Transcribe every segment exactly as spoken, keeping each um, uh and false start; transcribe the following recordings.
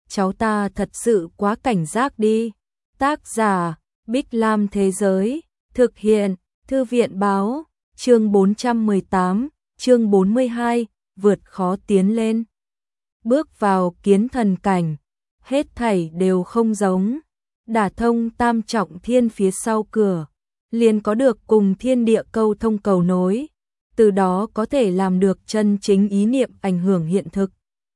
cháu ta thật sự quá cảnh giác đi. Tác giả, Bích Lam Thế Giới, thực hiện, Thư viện Báo, chương bốn trăm mười tám, chương bốn mươi hai, vượt khó tiến lên. Bước vào kiến thần cảnh, hết thảy đều không giống, đả thông tam trọng thiên phía sau cửa, liền có được cùng thiên địa câu thông cầu nối, từ đó có thể làm được chân chính ý niệm ảnh hưởng hiện thực.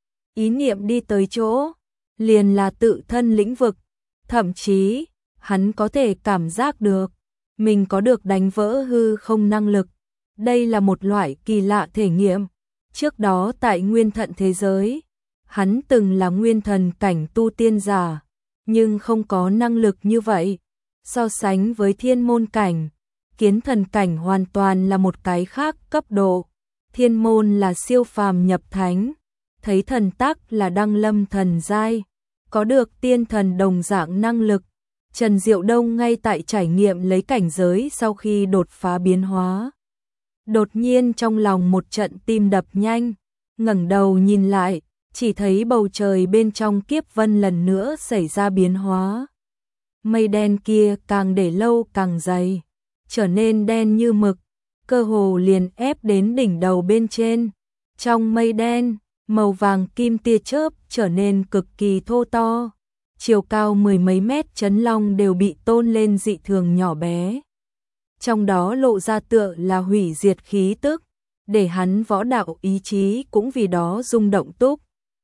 Ý niệm đi tới chỗ, liền là tự thân lĩnh vực, thậm chí, hắn có thể cảm giác được, mình có được đánh vỡ hư không năng lực. Đây là một loại kỳ lạ thể nghiệm. Trước đó tại nguyên thận thế giới, hắn từng là nguyên thần cảnh tu tiên giả, nhưng không có năng lực như vậy. So sánh với thiên môn cảnh, kiến thần cảnh hoàn toàn là một cái khác cấp độ. Thiên môn là siêu phàm nhập thánh, thấy thần tắc là đăng lâm thần giai, có được tiên thần đồng dạng năng lực. Trần Diệu Đông ngay tại trải nghiệm lấy cảnh giới sau khi đột phá biến hóa. Đột nhiên trong lòng một trận tim đập nhanh, ngẩng đầu nhìn lại, chỉ thấy bầu trời bên trong kiếp vân lần nữa xảy ra biến hóa. Mây đen kia càng để lâu càng dày, trở nên đen như mực, cơ hồ liền ép đến đỉnh đầu bên trên. Trong mây đen, màu vàng kim tia chớp trở nên cực kỳ thô to, chiều cao mười mấy mét chấn long đều bị tôn lên dị thường nhỏ bé. Trong đó lộ ra tựa là hủy diệt khí tức, để hắn võ đạo ý chí cũng vì đó rung động túc.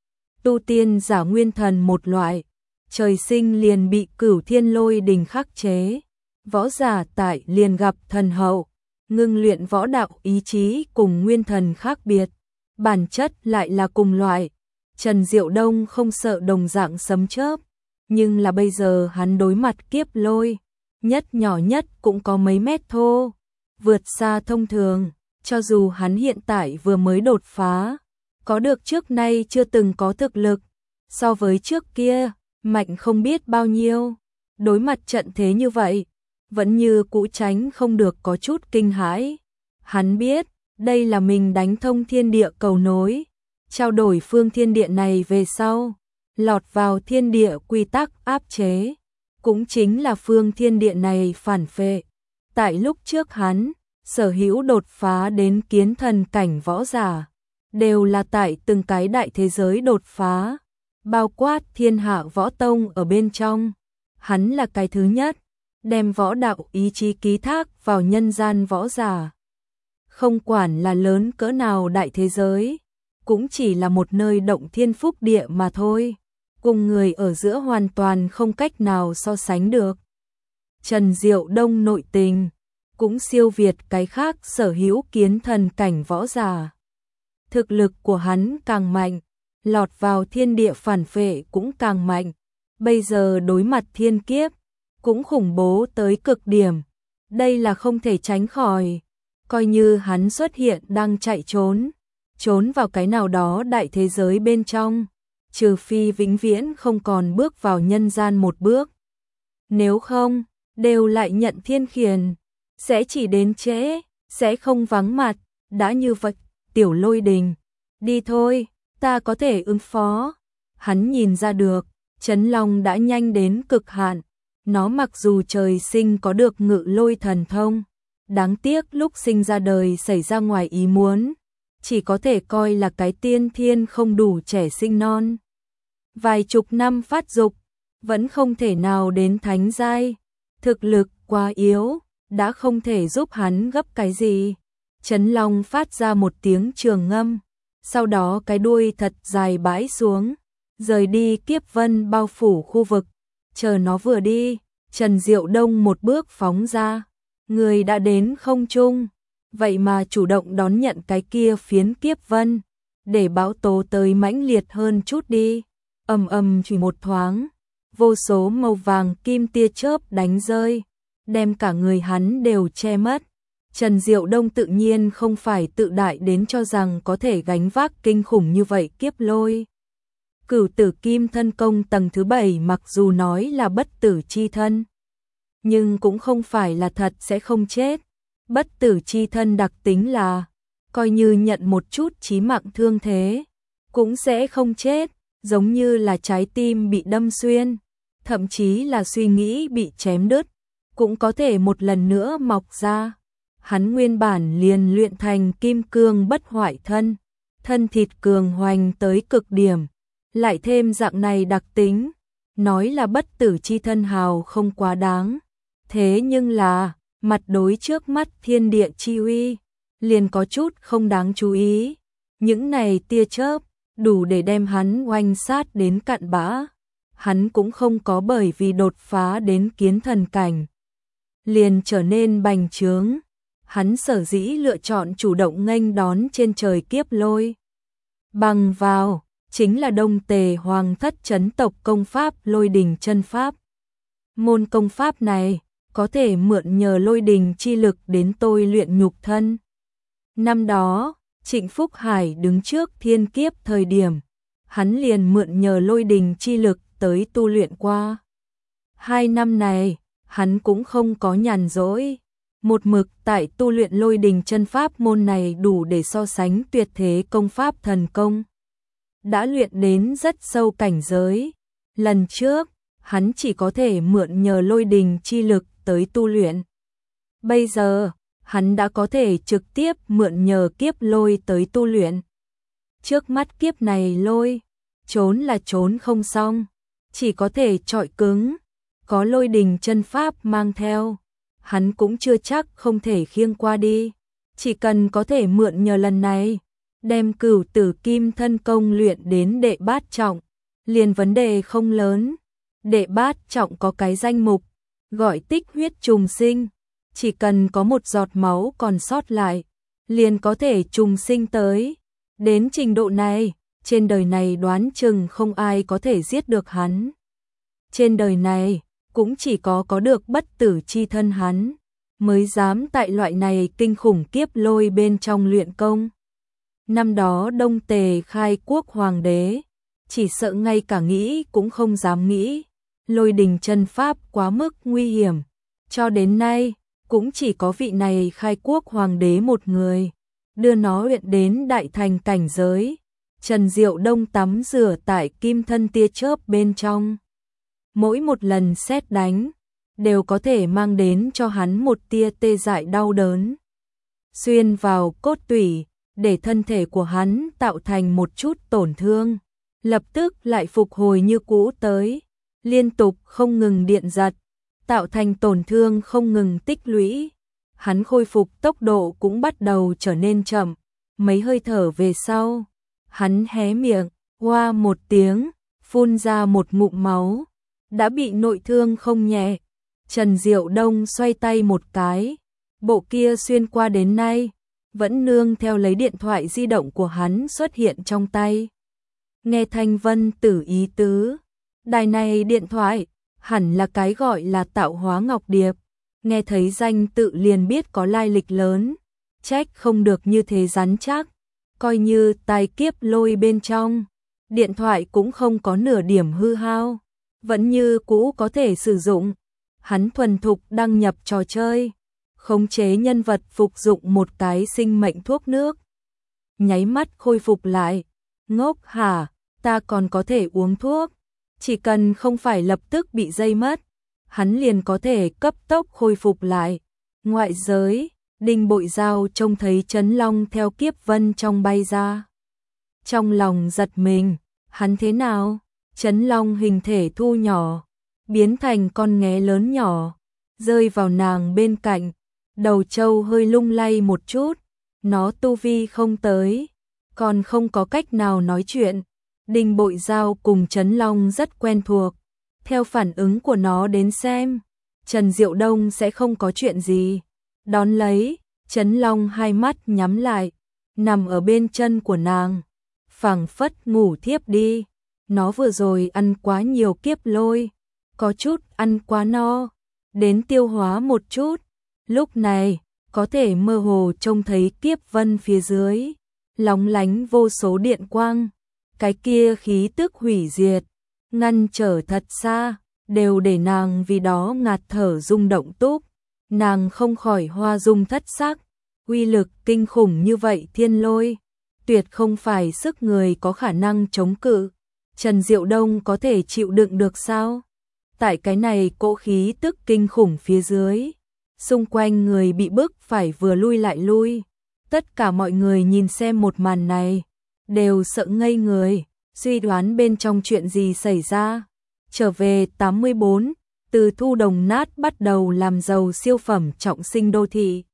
Tu tiên giả nguyên thần một loại, trời sinh liền bị cửu thiên lôi đình khắc chế, võ giả tại liền gặp thần hậu, ngưng luyện võ đạo ý chí cùng nguyên thần khác biệt, bản chất lại là cùng loại. Trần Diệu Đông không sợ đồng dạng sấm chớp, nhưng là bây giờ hắn đối mặt kiếp lôi, nhất nhỏ nhất cũng có mấy mét thô, vượt xa thông thường, cho dù hắn hiện tại vừa mới đột phá, có được trước nay chưa từng có thực lực, so với trước kia, mạnh không biết bao nhiêu, đối mặt trận thế như vậy, vẫn như cũ tránh không được có chút kinh hãi. Hắn biết, đây là mình đánh thông thiên địa cầu nối, trao đổi phương thiên địa này về sau, lọt vào thiên địa quy tắc áp chế, cũng chính là phương thiên địa này phản phệ. Tại lúc trước hắn, sở hữu đột phá đến kiến thần cảnh võ giả, đều là tại từng cái đại thế giới đột phá, bao quát thiên hạ võ tông ở bên trong. Hắn là cái thứ nhất, đem võ đạo ý chí ký thác vào nhân gian võ giả. Không quản là lớn cỡ nào đại thế giới, cũng chỉ là một nơi động thiên phúc địa mà thôi, cùng người ở giữa hoàn toàn không cách nào so sánh được. Trần Diệu Đông nội tình, cũng siêu việt cái khác sở hữu kiến thần cảnh võ giả. Thực lực của hắn càng mạnh, lọt vào thiên địa phản phệ cũng càng mạnh, bây giờ đối mặt thiên kiếp, cũng khủng bố tới cực điểm. Đây là không thể tránh khỏi, coi như hắn xuất hiện đang chạy trốn, trốn vào cái nào đó đại thế giới bên trong, trừ phi vĩnh viễn không còn bước vào nhân gian một bước. Nếu không, đều lại nhận thiên khiển, sẽ chỉ đến trễ, sẽ không vắng mặt. Đã như vậy, Tiểu Lôi Đình, đi thôi, ta có thể ứng phó. Hắn nhìn ra được, Trấn Long đã nhanh đến cực hạn, nó mặc dù trời sinh có được ngự lôi thần thông, đáng tiếc lúc sinh ra đời xảy ra ngoài ý muốn, chỉ có thể coi là cái tiên thiên không đủ trẻ sinh non. Vài chục năm phát dục, vẫn không thể nào đến thánh giai, thực lực quá yếu, đã không thể giúp hắn gấp cái gì. Trấn Long phát ra một tiếng trường ngâm, sau đó cái đuôi thật dài bãi xuống, rời đi kiếp vân bao phủ khu vực. Chờ nó vừa đi, Trần Diệu Đông một bước phóng ra, người đã đến không trung, vậy mà chủ động đón nhận cái kia phiến kiếp vân, để bão tố tới mãnh liệt hơn chút đi. Ầm ầm chỉ một thoáng, vô số màu vàng kim tia chớp đánh rơi, đem cả người hắn đều che mất. Trần Diệu Đông tự nhiên không phải tự đại đến cho rằng có thể gánh vác kinh khủng như vậy kiếp lôi. Cửu tử kim thân công tầng thứ bảy mặc dù nói là bất tử chi thân, nhưng cũng không phải là thật sẽ không chết. Bất tử chi thân đặc tính là, coi như nhận một chút chí mạng thương thế, cũng sẽ không chết. giống như là trái tim bị đâm xuyên, thậm chí là suy nghĩ bị chém đứt, cũng có thể một lần nữa mọc ra. Hắn nguyên bản liền luyện thành kim cương bất hoại thân, thân thịt cường hoành tới cực điểm, lại thêm dạng này đặc tính, nói là bất tử chi thân hào không quá đáng. Thế nhưng là, mặt đối trước mắt thiên địa chi uy, liền có chút không đáng chú ý. Những này tia chớp, đủ để đem hắn oanh sát đến cạn bã. Hắn cũng không có bởi vì đột phá đến kiến thần cảnh, liền trở nên bành trướng. Hắn sở dĩ lựa chọn chủ động nghênh đón trên trời kiếp lôi bằng vào, chính là Đông Tề Hoàng thất chấn tộc công pháp Lôi Đình chân pháp. Môn công pháp này có thể mượn nhờ lôi đình chi lực đến tôi luyện nhục thân. Năm đó, Trịnh Phúc Hải đứng trước thiên kiếp thời điểm, hắn liền mượn nhờ lôi đình chi lực tới tu luyện qua. Hai năm này, hắn cũng không có nhàn rỗi, một mực tại tu luyện lôi đình chân pháp. Môn này đủ để so sánh tuyệt thế công pháp thần công, đã luyện đến rất sâu cảnh giới. Lần trước, hắn chỉ có thể mượn nhờ lôi đình chi lực tới tu luyện. Bây giờ, hắn đã có thể trực tiếp mượn nhờ kiếp lôi tới tu luyện. Trước mắt kiếp này lôi, trốn là trốn không xong, chỉ có thể trọi cứng. Có lôi đình chân pháp mang theo, hắn cũng chưa chắc không thể khiêng qua đi. Chỉ cần có thể mượn nhờ lần này, đem Cửu Tử Kim Thân công luyện đến đệ bát trọng, liền vấn đề không lớn. Đệ bát trọng có cái danh mục, gọi tích huyết trùng sinh. Chỉ cần có một giọt máu còn sót lại, liền có thể trùng sinh tới. Đến trình độ này, trên đời này đoán chừng không ai có thể giết được hắn. Trên đời này, cũng chỉ có có được bất tử chi thân hắn, mới dám tại loại này kinh khủng kiếp lôi bên trong luyện công. Năm đó Đông Tề khai quốc hoàng đế, chỉ sợ ngay cả nghĩ cũng không dám nghĩ. Lôi đình chân pháp quá mức nguy hiểm, cho đến nay, cũng chỉ có vị này khai quốc hoàng đế một người, đưa nó luyện đến đại thành cảnh giới. Trần Diệu Đông tắm rửa tại kim thân tia chớp bên trong. Mỗi một lần sét đánh, đều có thể mang đến cho hắn một tia tê dại đau đớn, xuyên vào cốt tủy, để thân thể của hắn tạo thành một chút tổn thương, lập tức lại phục hồi như cũ tới, liên tục không ngừng điện giật, tạo thành tổn thương không ngừng tích lũy. Hắn khôi phục tốc độ cũng bắt đầu trở nên chậm, mấy hơi thở về sau, hắn hé miệng, hoa một tiếng, phun ra một ngụm máu, đã bị nội thương không nhẹ. Trần Diệu Đông xoay tay một cái, bộ kia xuyên qua đến nay, vẫn nương theo lấy điện thoại di động của hắn xuất hiện trong tay. Nghe Thanh Vân Tử ý tứ, đài này điện thoại, hẳn là cái gọi là Tạo Hóa Ngọc Điệp, nghe thấy danh tự liền biết có lai lịch lớn, trách không được như thế rắn chắc, coi như tài kiếp lôi bên trong, điện thoại cũng không có nửa điểm hư hao, vẫn như cũ có thể sử dụng. Hắn thuần thục đăng nhập trò chơi, khống chế nhân vật phục dụng một cái sinh mệnh thuốc nước, nháy mắt khôi phục lại. Ngốc hả, ta còn có thể uống thuốc, chỉ cần không phải lập tức bị dây mất, hắn liền có thể cấp tốc khôi phục lại. Ngoại giới, Đinh Bội Giao trông thấy Trấn Long theo kiếp vân trong bay ra, trong lòng giật mình. Hắn thế nào? Trấn Long hình thể thu nhỏ, biến thành con nghé lớn nhỏ, rơi vào nàng bên cạnh, đầu trâu hơi lung lay một chút. Nó tu vi không tới, còn không có cách nào nói chuyện. Đinh Bội Giao cùng Trấn Long rất quen thuộc, theo phản ứng của nó đến xem, Trần Diệu Đông sẽ không có chuyện gì. Đón lấy, Trấn Long hai mắt nhắm lại, nằm ở bên chân của nàng, phảng phất ngủ thiếp đi. Nó vừa rồi ăn quá nhiều kiếp lôi, có chút ăn quá no, đến tiêu hóa một chút. Lúc này, có thể mơ hồ trông thấy kiếp vân phía dưới, lóng lánh vô số điện quang. Cái kia khí tức hủy diệt, ngăn trở thật xa, đều để nàng vì đó ngạt thở rung động túc. Nàng không khỏi hoa dung thất sắc, uy lực kinh khủng như vậy thiên lôi, tuyệt không phải sức người có khả năng chống cự. Trần Diệu Đông có thể chịu đựng được sao? Tại cái này cỗ khí tức kinh khủng phía dưới, xung quanh người bị bức phải vừa lui lại lui. Tất cả mọi người nhìn xem một màn này, đều sợ ngây người, suy đoán bên trong chuyện gì xảy ra. Trở về tám mươi bốn, từ thu đồng nát bắt đầu làm giàu siêu phẩm trọng sinh đô thị.